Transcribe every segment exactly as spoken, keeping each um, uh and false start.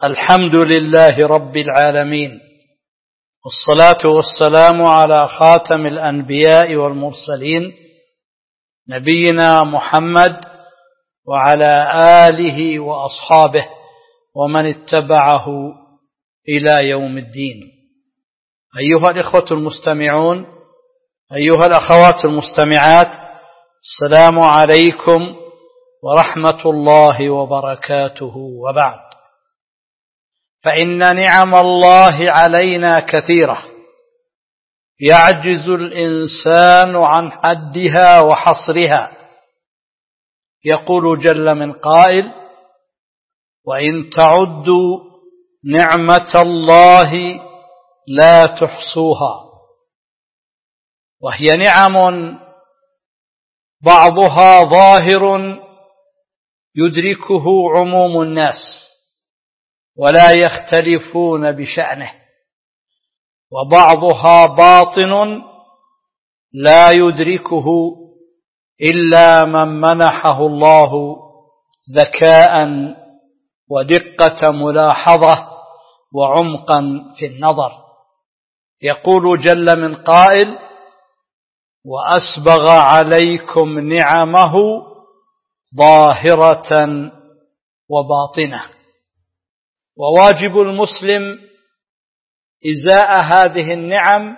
الحمد لله رب العالمين، والصلاة والسلام على خاتم الأنبياء والمرسلين نبينا محمد وعلى آله وأصحابه ومن اتبعه إلى يوم الدين. أيها الإخوة المستمعون، أيها الأخوات المستمعات، السلام عليكم ورحمة الله وبركاته. وبعد، فإن نعم الله علينا كثيرة يعجز الإنسان عن حدها وحصرها. يقول جل من قائل: وإن تعدوا نعمة الله لا تحصوها. وهي نعم بعضها ظاهر يدركه عموم الناس ولا يختلفون بشأنه، وبعضها باطن لا يدركه إلا من منحه الله ذكاء ودقة ملاحظة وعمقا في النظر. يقول جل من قائل: وأسبغ عليكم نعمه ظاهرة وباطنة. وواجب المسلم إزاء هذه النعم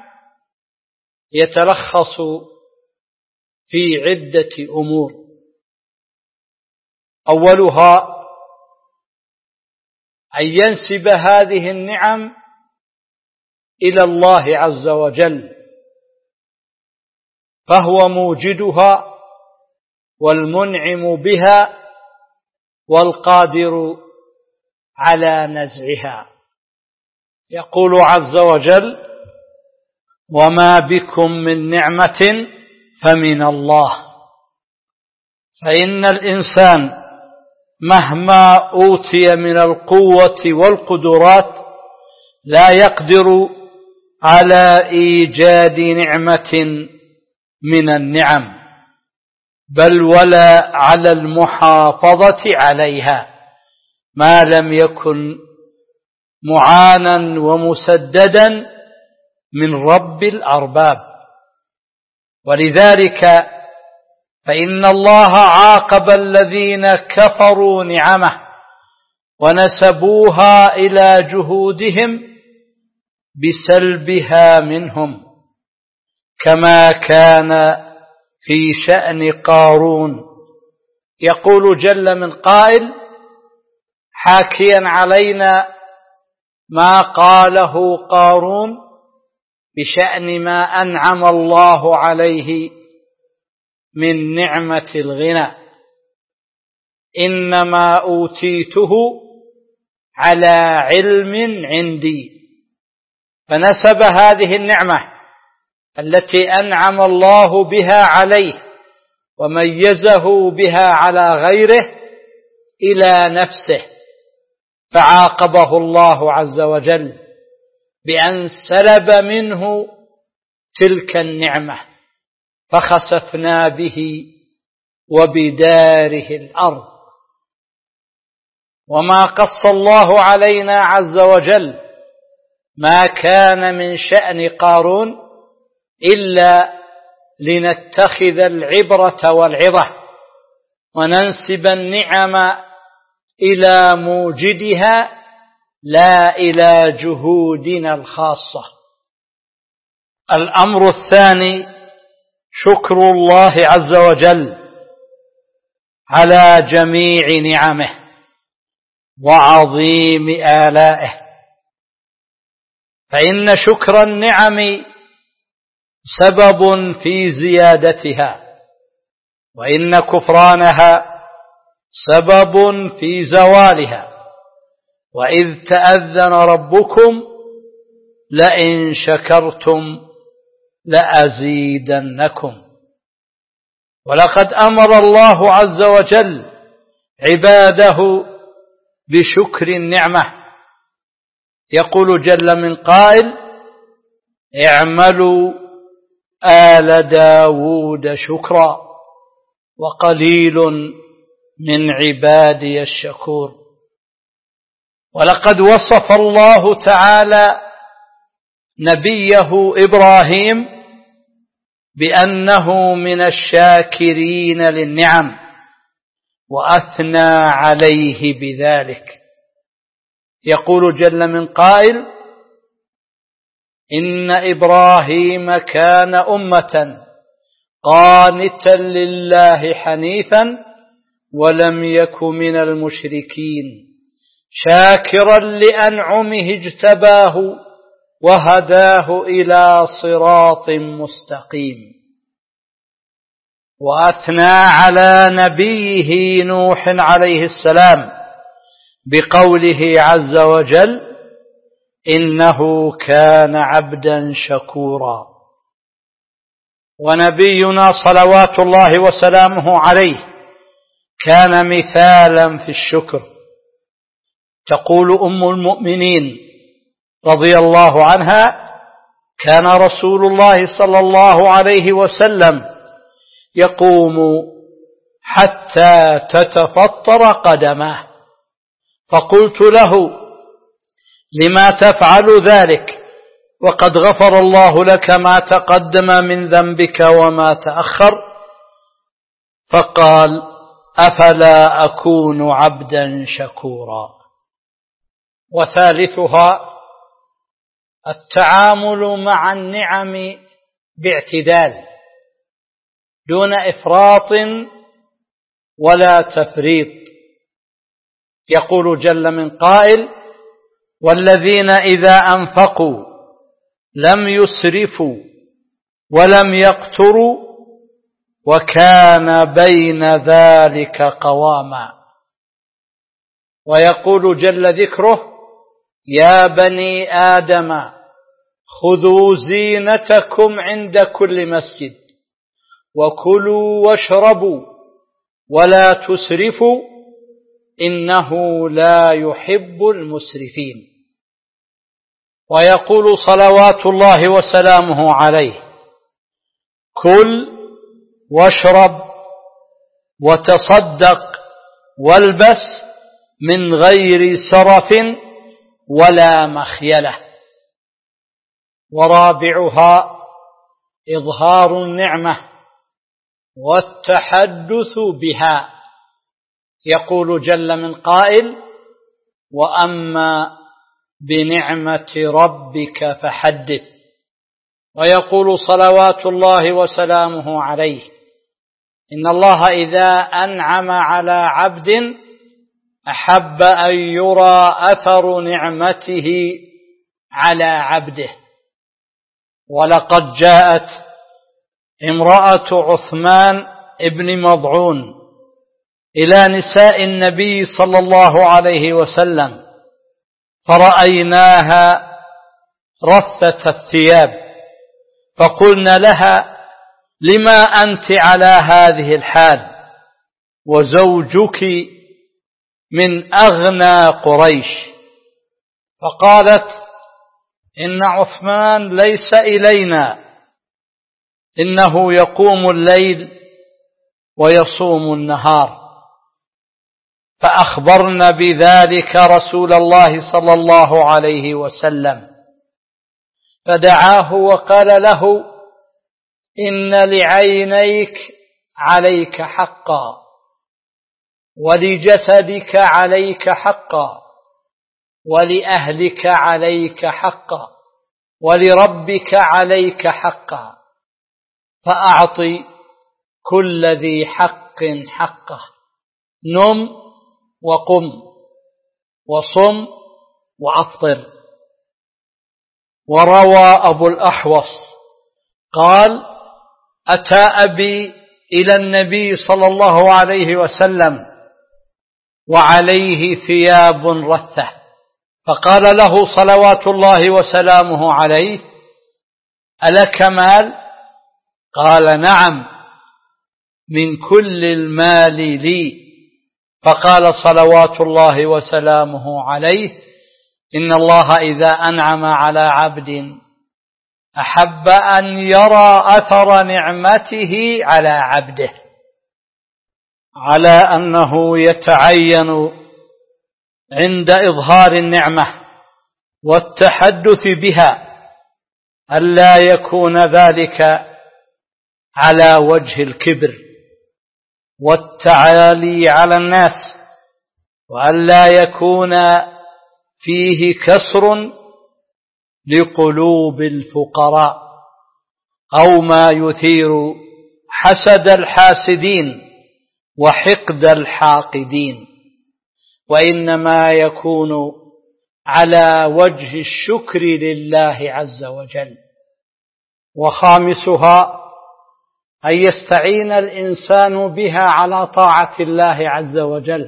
يتلخص في عدة أمور. أولها أن ينسب هذه النعم إلى الله عز وجل، فهو موجدها والمنعم بها والقادر على نزعها. يقول عز وجل: وما بكم من نعمة فمن الله. فإن الإنسان مهما أوتي من القوة والقدرات لا يقدر على إيجاد نعمة من النعم، بل ولا على المحافظة عليها ما لم يكن معانا ومسددا من رب الأرباب. ولذلك فإن الله عاقب الذين كفروا نعمه ونسبوها إلى جهودهم بسلبها منهم، كما كان في شأن قارون. يقول جل من قائل حاكيا علينا ما قاله قارون بشأن ما أنعم الله عليه من نعمة الغنى: إنما أوتيته على علم عندي. فنسب هذه النعمة التي أنعم الله بها عليه وميزه بها على غيره إلى نفسه، فعاقبه الله عز وجل بأن سلب منه تلك النعمة، فخسفنا به وبداره الأرض. وما قص الله علينا عز وجل ما كان من شأن قارون إلا لنتخذ العبرة والعظة وننسب النعم إلى موجدها لا إلى جهودنا الخاصة. الأمر الثاني شكر الله عز وجل على جميع نعمه وعظيم آلائه، فإن شكر النعم سبب في زيادتها، وإن كفرانها سبب في زوالها. وإذ تأذن ربكم لئن شكرتم لأزيدنكم. ولقد أمر الله عز وجل عباده بشكر النعمة. يقول جل من قائل: اعملوا آل داود شكرا وقليل من عبادي الشكور. ولقد وصف الله تعالى نبيه إبراهيم بأنه من الشاكرين للنعم وأثنى عليه بذلك. يقول جل من قائل: إن إبراهيم كان أمة قانتا لله حنيفا ولم يك من المشركين شاكرا لأنعمه اجتباه وهداه إلى صراط مستقيم. وأثنى على نبيه نوح عليه السلام بقوله عز وجل: إنه كان عبدا شكورا. ونبينا صلوات الله وسلامه عليه كان مثالا في الشكر. تقول أم المؤمنين رضي الله عنها: كان رسول الله صلى الله عليه وسلم يقوم حتى تتفطر قدماه، فقلت له: لما تفعل ذلك وقد غفر الله لك ما تقدم من ذنبك وما تأخر؟ فقال: أفلا أكون عبدا شكورا. وثالثها التعامل مع النعم باعتدال دون إفراط ولا تفريط. يقول جل من قائل: والذين إذا أنفقوا لم يسرفوا ولم يقتروا وكان بين ذلك قواما. ويقول جل ذكره: يا بني آدم خذوا زينتكم عند كل مسجد وكلوا واشربوا ولا تسرفوا إنه لا يحب المسرفين. ويقول صلوات الله وسلامه عليه: كل واشرب وتصدق والبس من غير سرف ولا مخيلة. ورابعها إظهار النعمة والتحدث بها. يقول جل من قائل: وأما بنعمة ربك فحدث. ويقول صلوات الله وسلامه عليه: إن الله إذا أنعم على عبد أحب أن يرى أثر نعمته على عبده. ولقد جاءت امرأة عثمان ابن مضعون إلى نساء النبي صلى الله عليه وسلم فرأيناها رثة الثياب، فقلنا لها: لما أنت على هذه الحال وزوجك من أغنى قريش؟ فقالت: إن عثمان ليس إلينا، إنه يقوم الليل ويصوم النهار. فأخبرنا بذلك رسول الله صلى الله عليه وسلم، فدعاه وقال له: إن لعينيك عليك حقا ولجسدك عليك حقا ولأهلك عليك حقا ولربك عليك حقا، فأعط كل ذي حق حقه، نم وقم وصم وأفطر. وروى أبو الأحوص قال: أتى أبي إلى النبي صلى الله عليه وسلم وعليه ثياب رثة، فقال له صلوات الله وسلامه عليه: ألك مال؟ قال: نعم، من كل المال لي. فقال صلوات الله وسلامه عليه: إن الله إذا أنعم على عبد أحب أن يرى أثر نعمته على عبده، على أنه يتعين عند إظهار النعمة والتحدث بها ألا يكون ذلك على وجه الكبر والتعالي على الناس، وألا يكون فيه كسر لقلوب الفقراء أو ما يثير حسد الحاسدين وحقد الحاقدين، وإنما يكون على وجه الشكر لله عز وجل. وخامسها أن يستعين الإنسان بها على طاعة الله عز وجل،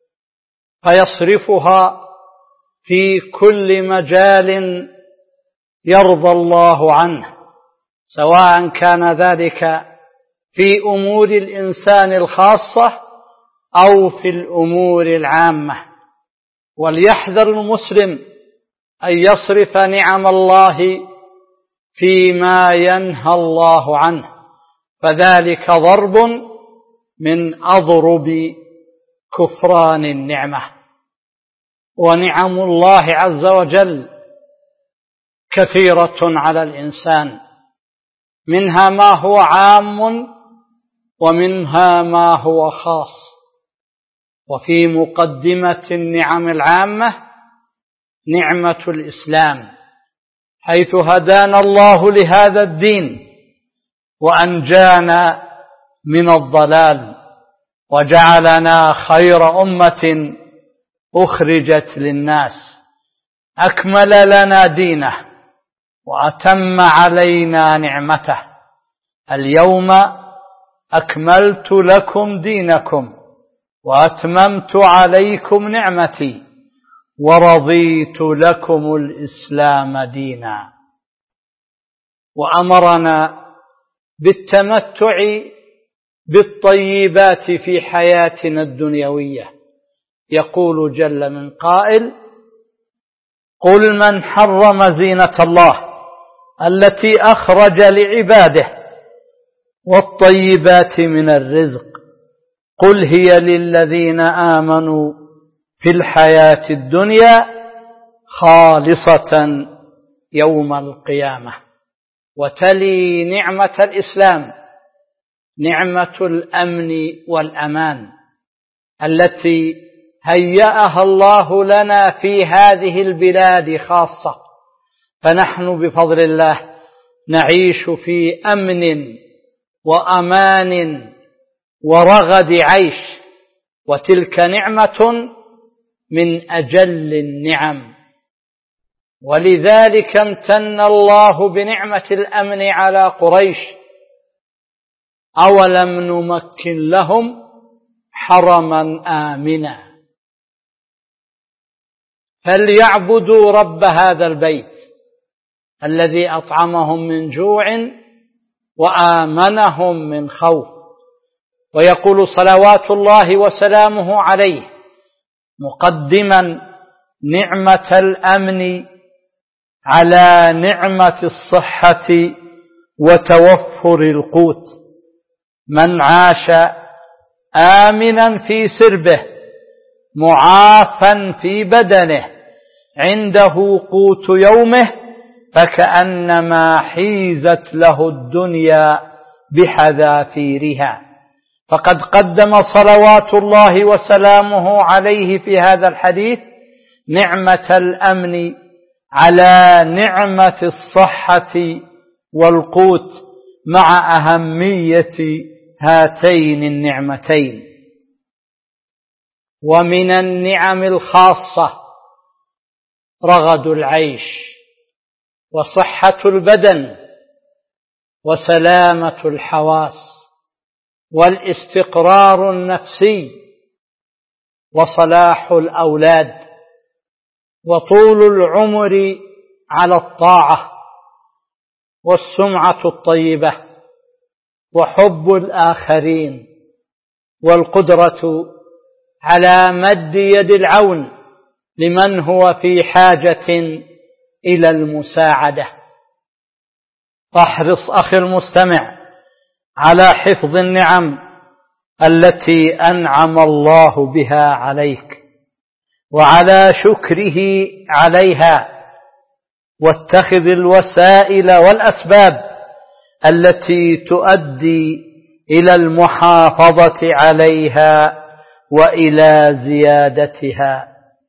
فيصرفها في كل مجال يرضى الله عنه، سواء كان ذلك في أمور الإنسان الخاصة أو في الأمور العامة. وليحذر المسلم أن يصرف نعم الله فيما ينهى الله عنه، فذلك ضرب من أضرب كفران النعمة. ونعم الله عز وجل كثيرة على الإنسان، منها ما هو عام ومنها ما هو خاص. وفي مقدمة النعم العامة نعمة الإسلام، حيث هدانا الله لهذا الدين وأنجانا من الضلال وجعلنا خير أمة أخرجت للناس، أكمل لنا دينه وأتم علينا نعمته. اليوم أكملت لكم دينكم وأتممت عليكم نعمتي ورضيت لكم الإسلام دينا. وأمرنا بالتمتع بالطيبات في حياتنا الدنيوية. يقول جل من قائل: قل من حرم زينة الله التي أخرج لعباده والطيبات من الرزق قل هي للذين آمنوا في الحياة الدنيا خالصة يوم القيامة. وتلي نعمة الإسلام نعمة الأمن والأمان التي هيأها الله لنا في هذه البلاد خاصة، فنحن بفضل الله نعيش في أمن وأمان ورغد عيش، وتلك نعمة من أجل النعم. ولذلك امتن الله بنعمة الأمن على قريش: أولم نمكن لهم حرما آمنا فليعبدوا رب هذا البيت الذي أطعمهم من جوع وآمنهم من خوف. ويقول صلوات الله وسلامه عليه مقدما نعمة الأمن على نعمة الصحة وتوفر القوت: من عاش آمنا في سربه معافا في بدنه عنده قوت يومه فكأنما حيزت له الدنيا بحذافيرها. فقد قدم صلوات الله وسلامه عليه في هذا الحديث نعمة الأمن على نعمة الصحة والقوت مع أهمية هاتين النعمتين. ومن النعم الخاصة رغد العيش وصحة البدن وسلامة الحواس والاستقرار النفسي وصلاح الأولاد وطول العمر على الطاعة والسمعة الطيبة وحب الآخرين والقدرة على مد يد العون لمن هو في حاجة إلى المساعدة. فاحرص أخي المستمع على حفظ النعم التي أنعم الله بها عليك، وعلى شكره عليها، واتخذ الوسائل والأسباب التي تؤدي إلى المحافظة عليها وإلى زيادتها.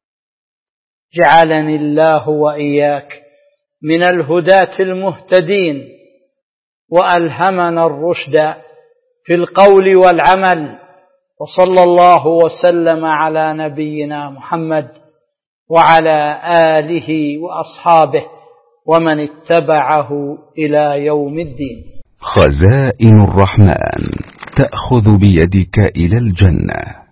جعلني الله وإياك من الهداة المهتدين، وألهمنا الرشد في القول والعمل، وصلى الله وسلم على نبينا محمد وعلى آله وأصحابه ومن اتبعه إلى يوم الدين. خزائن الرحمن تأخذ بيدك إلى الجنة.